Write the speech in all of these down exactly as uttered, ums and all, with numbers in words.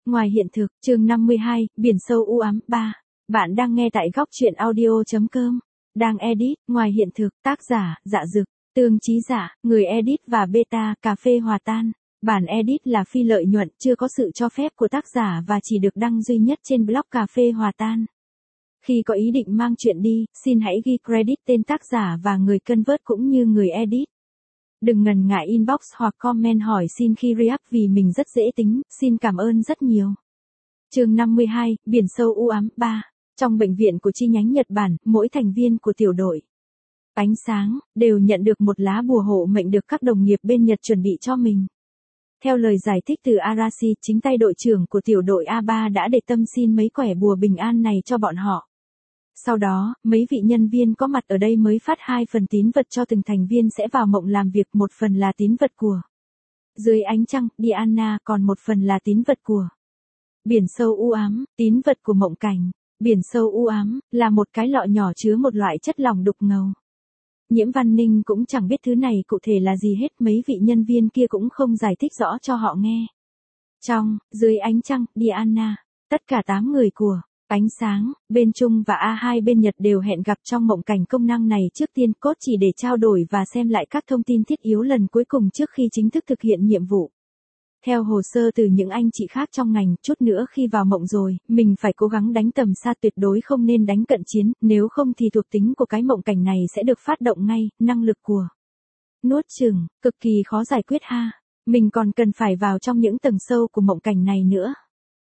ngoài hiện thực, chương năm mươi hai, biển sâu u ám, ba. Bạn đang nghe tại góc truyện audio chấm com. Đang edit, ngoài hiện thực, tác giả, Dạ Dực, Tương Chí Dạ, người edit và beta, cà phê hòa tan. Bản edit là phi lợi nhuận, chưa có sự cho phép của tác giả và chỉ được đăng duy nhất trên blog cà phê hòa tan. Khi có ý định mang chuyện đi, xin hãy ghi credit tên tác giả và người convert cũng như người edit. Đừng ngần ngại inbox hoặc comment hỏi xin khi re-up vì mình rất dễ tính, xin cảm ơn rất nhiều. Chương năm mươi hai, biển sâu u ám, ba. Trong bệnh viện của chi nhánh Nhật Bản, mỗi thành viên của tiểu đội Ánh Sáng đều nhận được một lá bùa hộ mệnh được các đồng nghiệp bên Nhật chuẩn bị cho mình. Theo lời giải thích từ Arashi, chính tay đội trưởng của tiểu đội A ba đã để tâm xin mấy quẻ bùa bình an này cho bọn họ. Sau đó, mấy vị nhân viên có mặt ở đây mới phát hai phần tín vật cho từng thành viên sẽ vào mộng làm việc, một phần là tín vật của Dưới Ánh Trăng, Diana, còn một phần là tín vật của Biển Sâu U Ám, tín vật của mộng cảnh. Biển Sâu U Ám là một cái lọ nhỏ chứa một loại chất lỏng đục ngầu. Nhiễm Văn Ninh cũng chẳng biết thứ này cụ thể là gì hết, mấy vị nhân viên kia cũng không giải thích rõ cho họ nghe. Trong Dưới Ánh Trăng, Diana, tất cả tám người của Ánh Sáng, bên Trung và A hai bên Nhật đều hẹn gặp trong mộng cảnh công năng này trước tiên, cốt chỉ để trao đổi và xem lại các thông tin thiết yếu lần cuối cùng trước khi chính thức thực hiện nhiệm vụ. Theo hồ sơ từ những anh chị khác trong ngành, chút nữa khi vào mộng rồi, mình phải cố gắng đánh tầm xa, tuyệt đối không nên đánh cận chiến, nếu không thì thuộc tính của cái mộng cảnh này sẽ được phát động ngay, năng lực của nuốt chửng, cực kỳ khó giải quyết ha. Mình còn cần phải vào trong những tầng sâu của mộng cảnh này nữa.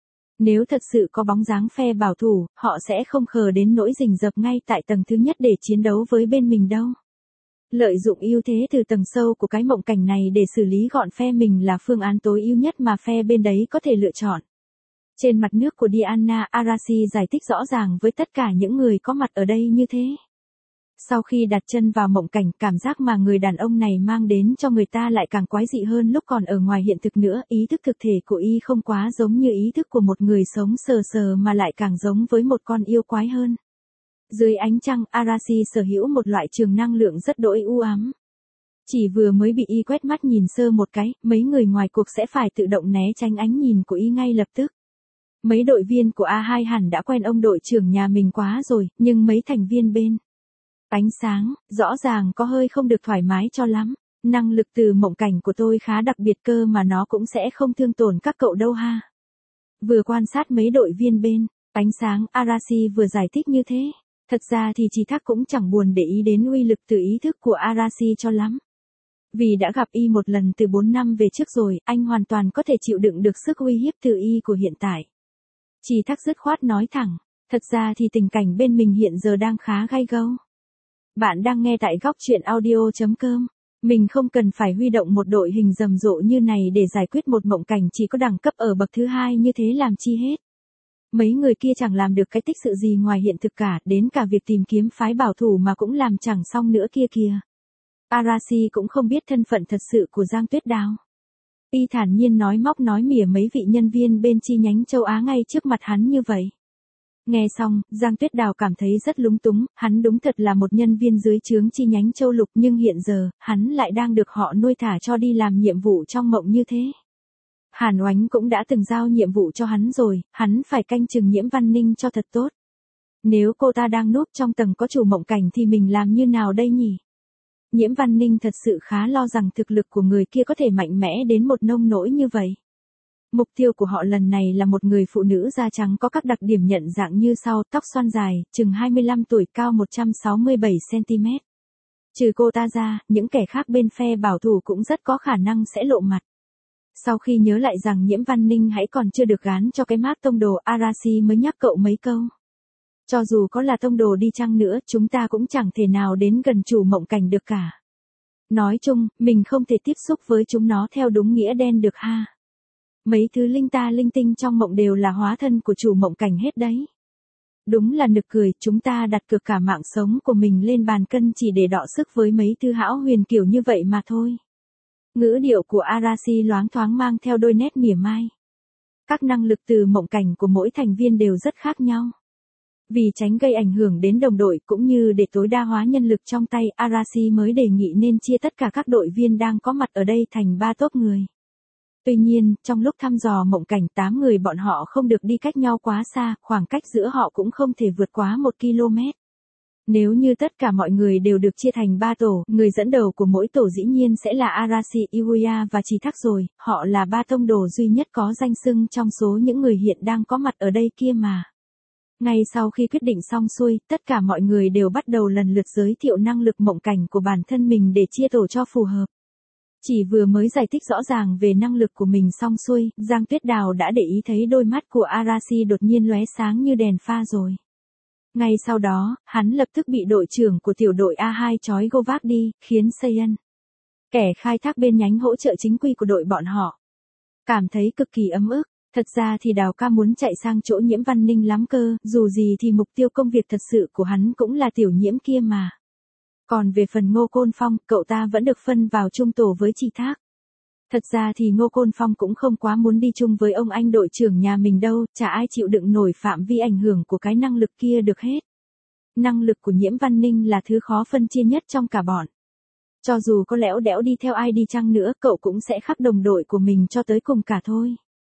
Nếu thật sự có bóng dáng phe bảo thủ, họ sẽ không khờ đến nỗi rình rập ngay tại tầng thứ nhất để chiến đấu với bên mình đâu. Lợi dụng ưu thế từ tầng sâu của cái mộng cảnh này để xử lý gọn phe mình là phương án tối ưu nhất mà phe bên đấy có thể lựa chọn. Trên mặt nước của Diana, Arashi giải thích rõ ràng với tất cả những người có mặt ở đây như thế. Sau khi đặt chân vào mộng cảnh, cảm giác mà người đàn ông này mang đến cho người ta lại càng quái dị hơn lúc còn ở ngoài hiện thực nữa. Ý thức thực thể của y không quá giống như ý thức của một người sống sờ sờ mà lại càng giống với một con yêu quái hơn. Dưới Ánh Trăng, Arashi sở hữu một loại trường năng lượng rất đỗi u ám. Chỉ vừa mới bị y quét mắt nhìn sơ một cái, mấy người ngoài cuộc sẽ phải tự động né tránh ánh nhìn của y ngay lập tức. Mấy đội viên của A hai hẳn đã quen ông đội trưởng nhà mình quá rồi, nhưng mấy thành viên bên Ánh Sáng, rõ ràng có hơi không được thoải mái cho lắm. Năng lực từ mộng cảnh của tôi khá đặc biệt cơ mà nó cũng sẽ không thương tổn các cậu đâu ha. Vừa quan sát mấy đội viên bên Ánh Sáng, Arashi vừa giải thích như thế. Thật ra thì Trì Thác cũng chẳng buồn để ý đến uy lực từ ý thức của Arashi cho lắm. Vì đã gặp y một lần từ bốn năm về trước rồi, anh hoàn toàn có thể chịu đựng được sức uy hiếp từ y của hiện tại. Trì Thác dứt khoát nói thẳng, thật ra thì tình cảnh bên mình hiện giờ đang khá gay go. Bạn đang nghe tại góc truyện audio chấm com. Mình không cần phải huy động một đội hình rầm rộ như này để giải quyết một mộng cảnh chỉ có đẳng cấp ở bậc thứ hai như thế làm chi hết. Mấy người kia chẳng làm được cái tích sự gì ngoài hiện thực cả, đến cả việc tìm kiếm phái bảo thủ mà cũng làm chẳng xong nữa kia kìa. Arashi cũng không biết thân phận thật sự của Giang Tuyết Đào. Y thản nhiên nói móc nói mỉa mấy vị nhân viên bên chi nhánh châu Á ngay trước mặt hắn như vậy. Nghe xong, Giang Tuyết Đào cảm thấy rất lúng túng, hắn đúng thật là một nhân viên dưới trướng chi nhánh châu Lục nhưng hiện giờ, hắn lại đang được họ nuôi thả cho đi làm nhiệm vụ trong mộng như thế. Hàn Oánh cũng đã từng giao nhiệm vụ cho hắn rồi, hắn phải canh chừng Nhiễm Văn Ninh cho thật tốt. Nếu cô ta đang núp trong tầng có chủ mộng cảnh thì mình làm như nào đây nhỉ? Nhiễm Văn Ninh thật sự khá lo rằng thực lực của người kia có thể mạnh mẽ đến một nông nỗi như vậy. Mục tiêu của họ lần này là một người phụ nữ da trắng có các đặc điểm nhận dạng như sau: tóc xoăn dài, chừng hai mươi lăm tuổi, cao một trăm sáu mươi bảy xăng ti mét. Trừ cô ta ra, những kẻ khác bên phe bảo thủ cũng rất có khả năng sẽ lộ mặt. Sau khi nhớ lại rằng Nhiễm Văn Ninh hãy còn chưa được gán cho cái mác tông đồ, Arashi mới nhắc cậu mấy câu. Cho dù có là tông đồ đi chăng nữa, chúng ta cũng chẳng thể nào đến gần chủ mộng cảnh được cả. Nói chung, mình không thể tiếp xúc với chúng nó theo đúng nghĩa đen được ha. Mấy thứ linh ta linh tinh trong mộng đều là hóa thân của chủ mộng cảnh hết đấy. Đúng là nực cười, chúng ta đặt cược cả mạng sống của mình lên bàn cân chỉ để đọ sức với mấy thứ hão huyền kiểu như vậy mà thôi. Ngữ điệu của Arashi loáng thoáng mang theo đôi nét mỉa mai. Các năng lực từ mộng cảnh của mỗi thành viên đều rất khác nhau. Vì tránh gây ảnh hưởng đến đồng đội cũng như để tối đa hóa nhân lực trong tay, Arashi mới đề nghị nên chia tất cả các đội viên đang có mặt ở đây thành ba tốp người. Tuy nhiên, trong lúc thăm dò mộng cảnh tám người bọn họ không được đi cách nhau quá xa, khoảng cách giữa họ cũng không thể vượt quá một ki lô mét. Nếu như tất cả mọi người đều được chia thành ba tổ, người dẫn đầu của mỗi tổ dĩ nhiên sẽ là Arashi Iwuya và Chỉ Thác rồi, họ là ba tông đồ duy nhất có danh xưng trong số những người hiện đang có mặt ở đây kia mà. Ngay sau khi quyết định xong xuôi, tất cả mọi người đều bắt đầu lần lượt giới thiệu năng lực mộng cảnh của bản thân mình để chia tổ cho phù hợp. Chỉ vừa mới giải thích rõ ràng về năng lực của mình xong xuôi, Giang Tuyết Đào đã để ý thấy đôi mắt của Arashi đột nhiên lóe sáng như đèn pha rồi. Ngay sau đó, hắn lập tức bị đội trưởng của tiểu đội A hai trói gô vác đi, khiến Seiyan, kẻ khai thác bên nhánh hỗ trợ chính quy của đội bọn họ, cảm thấy cực kỳ ấm ức. Thật ra thì Đào ca muốn chạy sang chỗ Nhiễm Văn Ninh lắm cơ, dù gì thì mục tiêu công việc thật sự của hắn cũng là tiểu Nhiễm kia mà. Còn về phần Ngô Côn Phong, cậu ta vẫn được phân vào chung tổ với Chỉ Thác. Thật ra thì Ngô Côn Phong cũng không quá muốn đi chung với ông anh đội trưởng nhà mình đâu, chả ai chịu đựng nổi phạm vi ảnh hưởng của cái năng lực kia được hết. Năng lực của Nhiễm Văn Ninh là thứ khó phân chia nhất trong cả bọn. Cho dù có lẽo đẽo đi theo ai đi chăng nữa, cậu cũng sẽ khắc đồng đội của mình cho tới cùng cả thôi.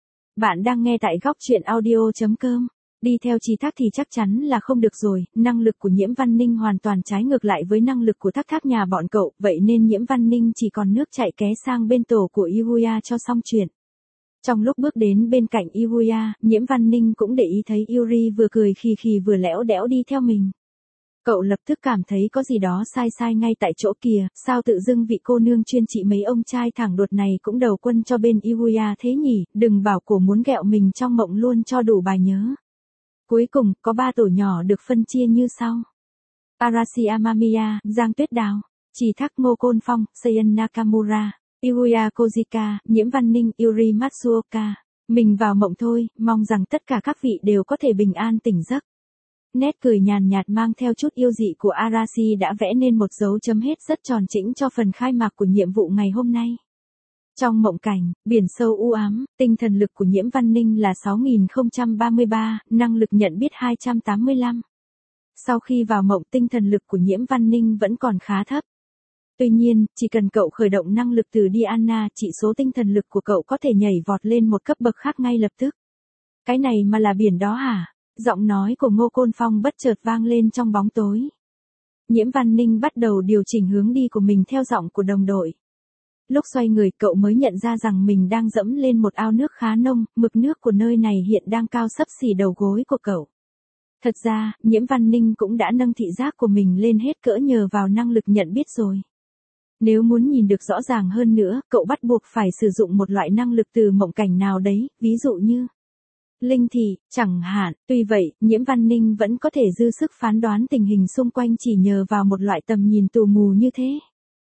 Bạn đang nghe tại góc truyện audio chấm com. Đi theo Chỉ Thác thì chắc chắn là không được rồi, năng lực của Nhiễm Văn Ninh hoàn toàn trái ngược lại với năng lực của Thác Thác nhà bọn cậu, vậy nên Nhiễm Văn Ninh chỉ còn nước chạy ké sang bên tổ của Iwuya cho xong chuyện. Trong lúc bước đến bên cạnh Iwuya, Nhiễm Văn Ninh cũng để ý thấy Yuri vừa cười khì khì vừa lẽo đẽo đi theo mình. Cậu lập tức cảm thấy có gì đó sai sai ngay tại chỗ kìa, sao tự dưng vị cô nương chuyên trị mấy ông trai thẳng đột này cũng đầu quân cho bên Iwuya thế nhỉ, đừng bảo cổ muốn ghẹo mình trong mộng luôn cho đủ bài nhớ. Cuối cùng, có ba tổ nhỏ được phân chia như sau. Arashi Amamiya, Giang Tuyết Đào, Chỉ Thác Ngô Côn Phong, Seiyan Nakamura, Iwuya Kojika, Nhiễm Văn Ninh, Yuri Matsuoka. Mình vào mộng thôi, mong rằng tất cả các vị đều có thể bình an tỉnh giấc. Nét cười nhàn nhạt mang theo chút yêu dị của Arashi đã vẽ nên một dấu chấm hết rất tròn chỉnh cho phần khai mạc của nhiệm vụ ngày hôm nay. Trong mộng cảnh, biển sâu u ám, tinh thần lực của Nhiễm Văn Ninh là sáu nghìn không trăm ba mươi ba, năng lực nhận biết hai trăm tám mươi lăm. Sau khi vào mộng, tinh thần lực của Nhiễm Văn Ninh vẫn còn khá thấp. Tuy nhiên, chỉ cần cậu khởi động năng lực từ Diana, chỉ số tinh thần lực của cậu có thể nhảy vọt lên một cấp bậc khác ngay lập tức. Cái này mà là biển đó hả? Giọng nói của Ngô Côn Phong bất chợt vang lên trong bóng tối. Nhiễm Văn Ninh bắt đầu điều chỉnh hướng đi của mình theo giọng của đồng đội. Lúc xoay người, cậu mới nhận ra rằng mình đang dẫm lên một ao nước khá nông, mực nước của nơi này hiện đang cao xấp xỉ đầu gối của cậu. Thật ra, Nhiễm Văn Ninh cũng đã nâng thị giác của mình lên hết cỡ nhờ vào năng lực nhận biết rồi. Nếu muốn nhìn được rõ ràng hơn nữa, cậu bắt buộc phải sử dụng một loại năng lực từ mộng cảnh nào đấy, ví dụ như linh thị, chẳng hạn. Tuy vậy, Nhiễm Văn Ninh vẫn có thể dư sức phán đoán tình hình xung quanh chỉ nhờ vào một loại tầm nhìn tù mù như thế.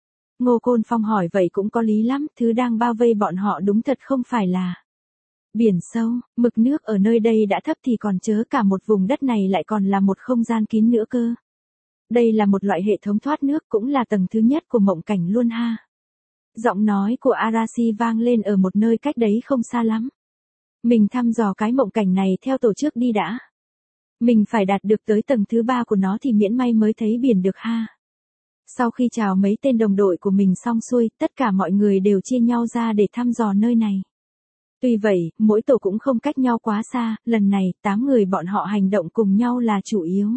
Ngô Côn Phong hỏi vậy cũng có lý lắm, thứ đang bao vây bọn họ đúng thật không phải là biển sâu, mực nước ở nơi đây đã thấp thì còn chớ cả một vùng đất này lại còn là một không gian kín nữa cơ. Đây là một loại hệ thống thoát nước cũng là tầng thứ nhất của mộng cảnh luôn ha. Giọng nói của Arashi vang lên ở một nơi cách đấy không xa lắm. Mình thăm dò cái mộng cảnh này theo tổ chức đi đã. Mình phải đạt được tới tầng thứ ba của nó thì miễn may mới thấy biển được ha. Sau khi chào mấy tên đồng đội của mình xong xuôi, tất cả mọi người đều chia nhau ra để thăm dò nơi này. Tuy vậy, mỗi tổ cũng không cách nhau quá xa, lần này, tám người bọn họ hành động cùng nhau là chủ yếu.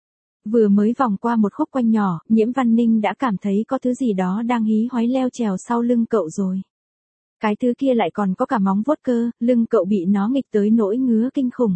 Vừa mới vòng qua một khúc quanh nhỏ, Nhiễm Văn Ninh đã cảm thấy có thứ gì đó đang hí hoáy leo trèo sau lưng cậu rồi. Cái thứ kia lại còn có cả móng vuốt cơ, lưng cậu bị nó nghịch tới nỗi ngứa kinh khủng.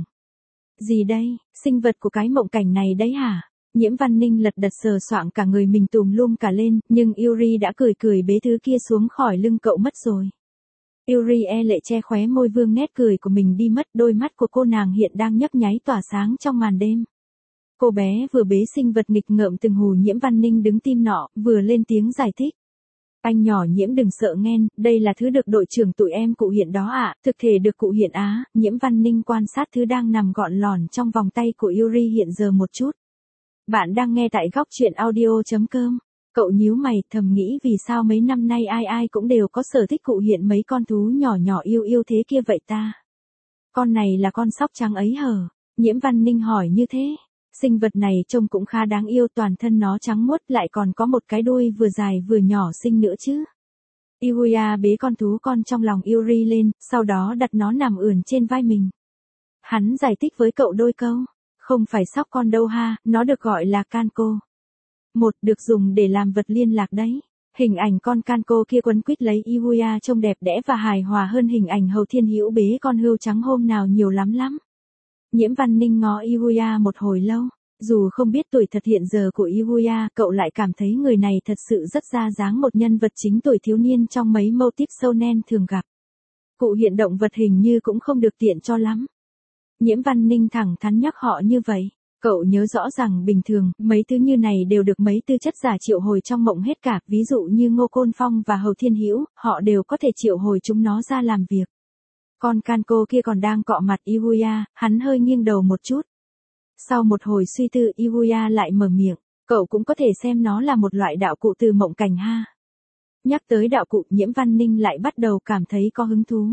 Gì đây, sinh vật của cái mộng cảnh này đấy hả? Nhiễm Văn Ninh lật đật sờ soạng cả người mình tùm lum cả lên, nhưng Yuri đã cười cười bế thứ kia xuống khỏi lưng cậu mất rồi. Yuri e lệ che khóe môi vương nét cười của mình đi mất, đôi mắt của cô nàng hiện đang nhấp nháy tỏa sáng trong màn đêm. Cô bé vừa bế sinh vật nghịch ngợm từng hù Nhiễm Văn Ninh đứng tim nọ, vừa lên tiếng giải thích. Anh nhỏ Nhiễm đừng sợ nghen, đây là thứ được đội trưởng tụi em cụ hiện đó ạ, à, thực thể được cụ hiện á. Nhiễm Văn Ninh quan sát thứ đang nằm gọn lòn trong vòng tay của Yuri hiện giờ một chút. Bạn đang nghe tại góc truyện audio chấm com. Cậu nhíu mày thầm nghĩ vì sao mấy năm nay ai ai cũng đều có sở thích cụ hiện mấy con thú nhỏ nhỏ yêu yêu thế kia vậy ta. Con này là con sóc trắng ấy hở? Nhiễm Văn Ninh hỏi như thế. Sinh vật này trông cũng khá đáng yêu, toàn thân nó trắng muốt lại còn có một cái đuôi vừa dài vừa nhỏ xinh nữa chứ. Iwuya bế con thú con trong lòng Yuri lên, sau đó đặt nó nằm ườn trên vai mình. Hắn giải thích với cậu đôi câu. Không phải sóc con đâu ha, nó được gọi là Kanko. Một, được dùng để làm vật liên lạc đấy. Hình ảnh con Kanko kia quấn quýt lấy Iwuya trông đẹp đẽ và hài hòa hơn hình ảnh Hầu Thiên Hữu bế con hươu trắng hôm nào nhiều lắm lắm. Nhiễm Văn Ninh ngó Iwuya một hồi lâu. Dù không biết tuổi thật hiện giờ của Iwuya, cậu lại cảm thấy người này thật sự rất ra dáng một nhân vật chính tuổi thiếu niên trong mấy mâu típ shonen thường gặp. Cụ hiện động vật hình như cũng không được tiện cho lắm. Nhiễm Văn Ninh thẳng thắn nhắc họ như vậy. Cậu nhớ rõ rằng bình thường, mấy thứ như này đều được mấy tư chất giả triệu hồi trong mộng hết cả, ví dụ như Ngô Côn Phong và Hầu Thiên Hữu, họ đều có thể triệu hồi chúng nó ra làm việc. Con Kanko kia còn đang cọ mặt Iwuya, hắn hơi nghiêng đầu một chút. Sau một hồi suy tư Iwuya lại mở miệng, cậu cũng có thể xem nó là một loại đạo cụ từ mộng cảnh ha. Nhắc tới đạo cụ, Nhiễm Văn Ninh lại bắt đầu cảm thấy có hứng thú.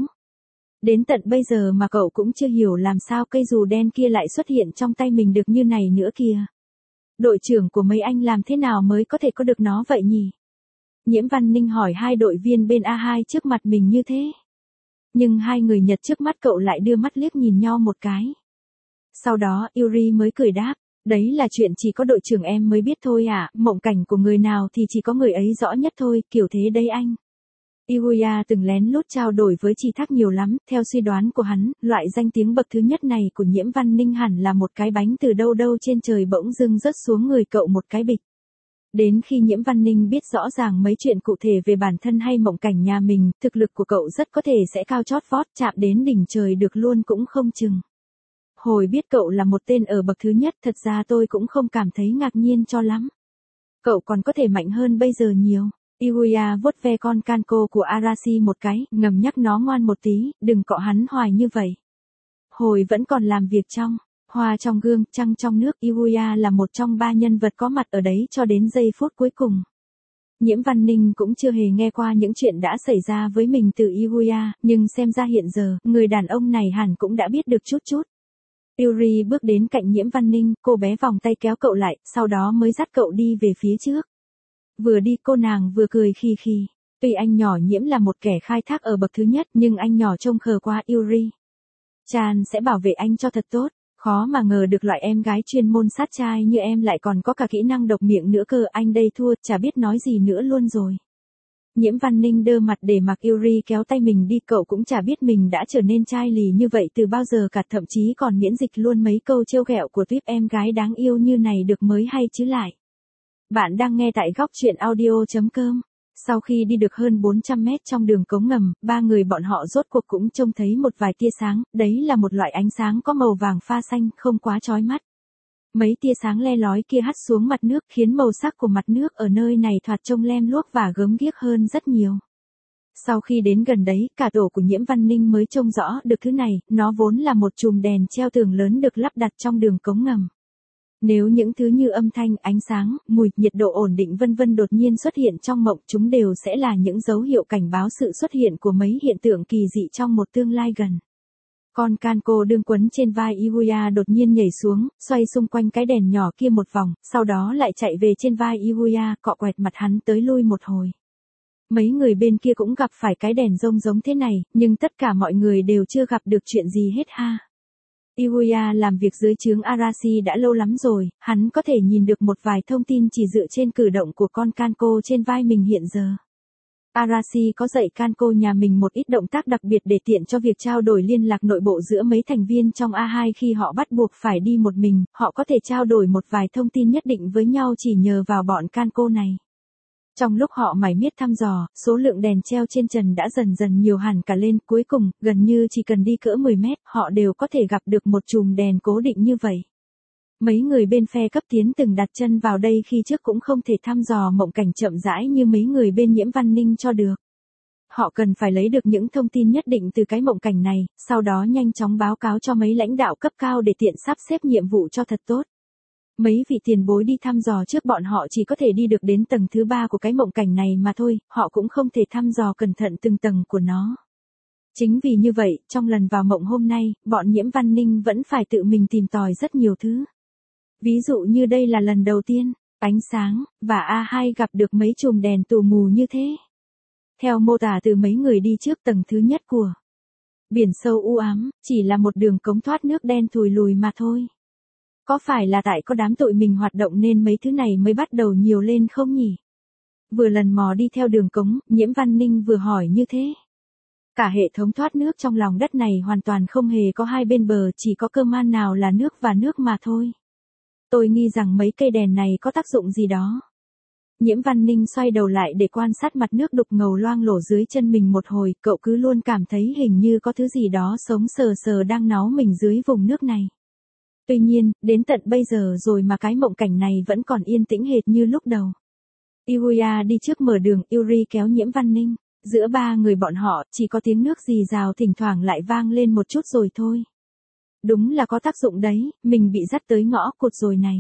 Đến tận bây giờ mà cậu cũng chưa hiểu làm sao cây dù đen kia lại xuất hiện trong tay mình được như này nữa kìa. Đội trưởng của mấy anh làm thế nào mới có thể có được nó vậy nhỉ? Nhiễm Văn Ninh hỏi hai đội viên bên A hai trước mặt mình như thế. Nhưng hai người Nhật trước mắt cậu lại đưa mắt liếc nhìn nhau một cái. Sau đó Yuri mới cười đáp, đấy là chuyện chỉ có đội trưởng em mới biết thôi à, mộng cảnh của người nào thì chỉ có người ấy rõ nhất thôi, kiểu thế đây anh. Iwuya từng lén lút trao đổi với Tri Thác nhiều lắm, theo suy đoán của hắn, loại danh tiếng bậc thứ nhất này của Nhiễm Văn Ninh hẳn là một cái bánh từ đâu đâu trên trời bỗng dưng rớt xuống người cậu một cái bịch. Đến khi Nhiễm Văn Ninh biết rõ ràng mấy chuyện cụ thể về bản thân hay mộng cảnh nhà mình, thực lực của cậu rất có thể sẽ cao chót vót chạm đến đỉnh trời được luôn cũng không chừng. Hồi biết cậu là một tên ở bậc thứ nhất, thật ra tôi cũng không cảm thấy ngạc nhiên cho lắm. Cậu còn có thể mạnh hơn bây giờ nhiều. Iwuya vuốt ve con Kanko của Arashi một cái, ngầm nhắc nó ngoan một tí, đừng cọ hắn hoài như vậy. Hồi vẫn còn làm việc trong, hoa trong gương, trăng trong nước, Iwuya là một trong ba nhân vật có mặt ở đấy cho đến giây phút cuối cùng. Nhiễm Văn Ninh cũng chưa hề nghe qua những chuyện đã xảy ra với mình từ Iwuya, nhưng xem ra hiện giờ, người đàn ông này hẳn cũng đã biết được chút chút. Yuri bước đến cạnh Nhiễm Văn Ninh, cô bé vòng tay kéo cậu lại, sau đó mới dắt cậu đi về phía trước. Vừa đi cô nàng vừa cười khì khì. Tuy anh nhỏ Nhiễm là một kẻ khai thác ở bậc thứ nhất, nhưng anh nhỏ trông khờ quá Yuri. Chan sẽ bảo vệ anh cho thật tốt. Khó mà ngờ được loại em gái chuyên môn sát trai như em lại còn có cả kỹ năng độc miệng nữa cơ, anh đây thua, chả biết nói gì nữa luôn rồi. Nhiễm Văn Ninh đơ mặt để mặc Yuri kéo tay mình đi, cậu cũng chả biết mình đã trở nên chai lì như vậy từ bao giờ cả, thậm chí còn miễn dịch luôn mấy câu trêu ghẹo của tuyếp em gái đáng yêu như này được mới hay chứ lại. Bạn đang nghe tại góc truyện audio chấm com. Sau khi đi được hơn bốn trăm mét trong đường cống ngầm, ba người bọn họ rốt cuộc cũng trông thấy một vài tia sáng, đấy là một loại ánh sáng có màu vàng pha xanh, không quá chói mắt. Mấy tia sáng le lói kia hắt xuống mặt nước khiến màu sắc của mặt nước ở nơi này thoạt trông lem luốc và gớm ghiếc hơn rất nhiều. Sau khi đến gần đấy, cả tổ của Nhiễm Văn Ninh mới trông rõ được thứ này, nó vốn là một chùm đèn treo tường lớn được lắp đặt trong đường cống ngầm. Nếu những thứ như âm thanh, ánh sáng, mùi, nhiệt độ ổn định vân vân đột nhiên xuất hiện trong mộng, chúng đều sẽ là những dấu hiệu cảnh báo sự xuất hiện của mấy hiện tượng kỳ dị trong một tương lai gần. Con Kanko đương quấn trên vai Iwuya đột nhiên nhảy xuống, xoay xung quanh cái đèn nhỏ kia một vòng, sau đó lại chạy về trên vai Iwuya, cọ quẹt mặt hắn tới lui một hồi. Mấy người bên kia cũng gặp phải cái đèn rông giống thế này, nhưng tất cả mọi người đều chưa gặp được chuyện gì hết ha. Iwuya làm việc dưới trướng Arashi đã lâu lắm rồi, hắn có thể nhìn được một vài thông tin chỉ dựa trên cử động của con Kanko trên vai mình hiện giờ. Arashi có dạy Kanko nhà mình một ít động tác đặc biệt để tiện cho việc trao đổi liên lạc nội bộ giữa mấy thành viên trong A hai khi họ bắt buộc phải đi một mình, họ có thể trao đổi một vài thông tin nhất định với nhau chỉ nhờ vào bọn Kanko này. Trong lúc họ mải miết thăm dò, số lượng đèn treo trên trần đã dần dần nhiều hẳn cả lên, cuối cùng, gần như chỉ cần đi cỡ mười mét, họ đều có thể gặp được một chùm đèn cố định như vậy. Mấy người bên phe cấp tiến từng đặt chân vào đây khi trước cũng không thể thăm dò mộng cảnh chậm rãi như mấy người bên Nhiễm Văn Ninh cho được. Họ cần phải lấy được những thông tin nhất định từ cái mộng cảnh này, sau đó nhanh chóng báo cáo cho mấy lãnh đạo cấp cao để tiện sắp xếp nhiệm vụ cho thật tốt. Mấy vị tiền bối đi thăm dò trước bọn họ chỉ có thể đi được đến tầng thứ ba của cái mộng cảnh này mà thôi, họ cũng không thể thăm dò cẩn thận từng tầng của nó. Chính vì như vậy, trong lần vào mộng hôm nay, bọn Nhiễm Văn Ninh vẫn phải tự mình tìm tòi rất nhiều thứ. Ví dụ như đây là lần đầu tiên, ánh sáng, và A hai gặp được mấy chùm đèn tù mù như thế. Theo mô tả từ mấy người đi trước tầng thứ nhất của biển sâu u ám, chỉ là một đường cống thoát nước đen thùi lùi mà thôi. Có phải là tại có đám tụi mình hoạt động nên mấy thứ này mới bắt đầu nhiều lên không nhỉ? Vừa lần mò đi theo đường cống, Nhiễm Văn Ninh vừa hỏi như thế. Cả hệ thống thoát nước trong lòng đất này hoàn toàn không hề có hai bên bờ, chỉ có cơ man nào là nước và nước mà thôi. Tôi nghi rằng mấy cây đèn này có tác dụng gì đó. Nhiễm Văn Ninh xoay đầu lại để quan sát mặt nước đục ngầu loang lổ dưới chân mình một hồi, cậu cứ luôn cảm thấy hình như có thứ gì đó sống sờ sờ đang náu mình dưới vùng nước này. Tuy nhiên, đến tận bây giờ rồi mà cái mộng cảnh này vẫn còn yên tĩnh hệt như lúc đầu. Yuya đi trước mở đường, Yuri kéo Nhiễm Văn Ninh. Giữa ba người bọn họ, chỉ có tiếng nước rì rào thỉnh thoảng lại vang lên một chút rồi thôi. Đúng là có tác dụng đấy, mình bị dắt tới ngõ cụt rồi này.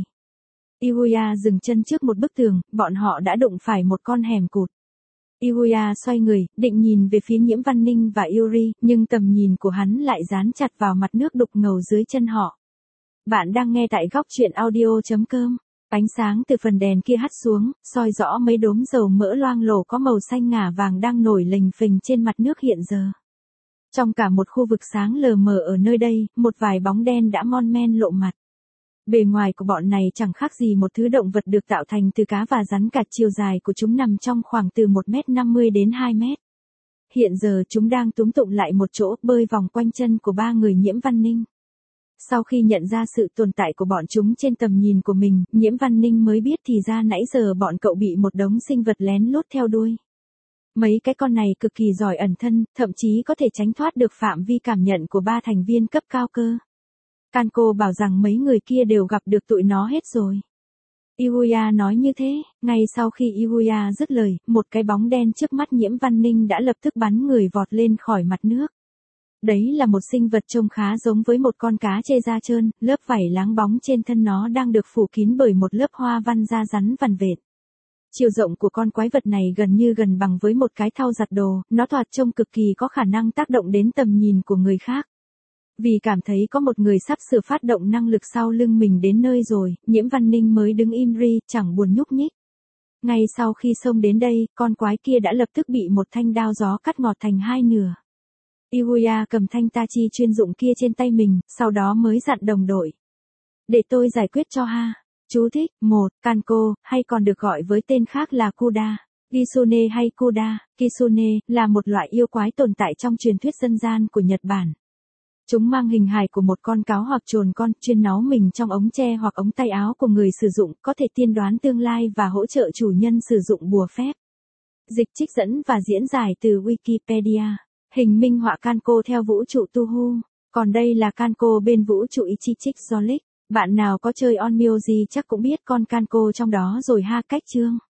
Yuya dừng chân trước một bức tường, bọn họ đã đụng phải một con hẻm cụt. Yuya xoay người, định nhìn về phía Nhiễm Văn Ninh và Yuri, nhưng tầm nhìn của hắn lại dán chặt vào mặt nước đục ngầu dưới chân họ. Bạn đang nghe tại góc truyện audio chấm com. Ánh sáng từ phần đèn kia hắt xuống, soi rõ mấy đốm dầu mỡ loang lổ có màu xanh ngả vàng đang nổi lềnh phềnh trên mặt nước hiện giờ. Trong cả một khu vực sáng lờ mờ ở nơi đây, một vài bóng đen đã mon men lộ mặt. Bề ngoài của bọn này chẳng khác gì một thứ động vật được tạo thành từ cá và rắn cạt, chiều dài của chúng nằm trong khoảng từ một mét năm mươi đến hai mét. Hiện giờ chúng đang túm tụm lại một chỗ, bơi vòng quanh chân của ba người Nhiễm Văn Ninh. Sau khi nhận ra sự tồn tại của bọn chúng trên tầm nhìn của mình, Nhiễm Văn Ninh mới biết thì ra nãy giờ bọn cậu bị một đống sinh vật lén lút theo đuôi. Mấy cái con này cực kỳ giỏi ẩn thân, thậm chí có thể tránh thoát được phạm vi cảm nhận của ba thành viên cấp cao cơ. Kanko bảo rằng mấy người kia đều gặp được tụi nó hết rồi. Yuya nói như thế, ngay sau khi Yuya dứt lời, một cái bóng đen trước mắt Nhiễm Văn Ninh đã lập tức bắn người vọt lên khỏi mặt nước. Đấy là một sinh vật trông khá giống với một con cá trê da trơn, lớp vảy láng bóng trên thân nó đang được phủ kín bởi một lớp hoa văn da rắn vằn vệt. Chiều rộng của con quái vật này gần như gần bằng với một cái thau giặt đồ, nó thoạt trông cực kỳ có khả năng tác động đến tầm nhìn của người khác. Vì cảm thấy có một người sắp sửa phát động năng lực sau lưng mình đến nơi rồi, Nhiễm Văn Ninh mới đứng im ri, chẳng buồn nhúc nhích. Ngay sau khi xông đến đây, con quái kia đã lập tức bị một thanh đao gió cắt ngọt thành hai nửa. Yuya cầm thanh tachi chuyên dụng kia trên tay mình, sau đó mới dặn đồng đội. Để tôi giải quyết cho ha. Chú thích, một, Kanko, hay còn được gọi với tên khác là Kuda. Kitsune hay Kuda, Kitsune, là một loại yêu quái tồn tại trong truyền thuyết dân gian của Nhật Bản. Chúng mang hình hài của một con cáo hoặc trồn con, chuyên náu mình trong ống tre hoặc ống tay áo của người sử dụng, có thể tiên đoán tương lai và hỗ trợ chủ nhân sử dụng bùa phép. Dịch trích dẫn và diễn giải từ Wikipedia. Hình minh họa Kanko theo vũ trụ Tuhu. Còn đây là Kanko bên vũ trụ Ichichik Zolic. Bạn nào có chơi Onmyoji chắc cũng biết con Kanko trong đó rồi ha. Cách chương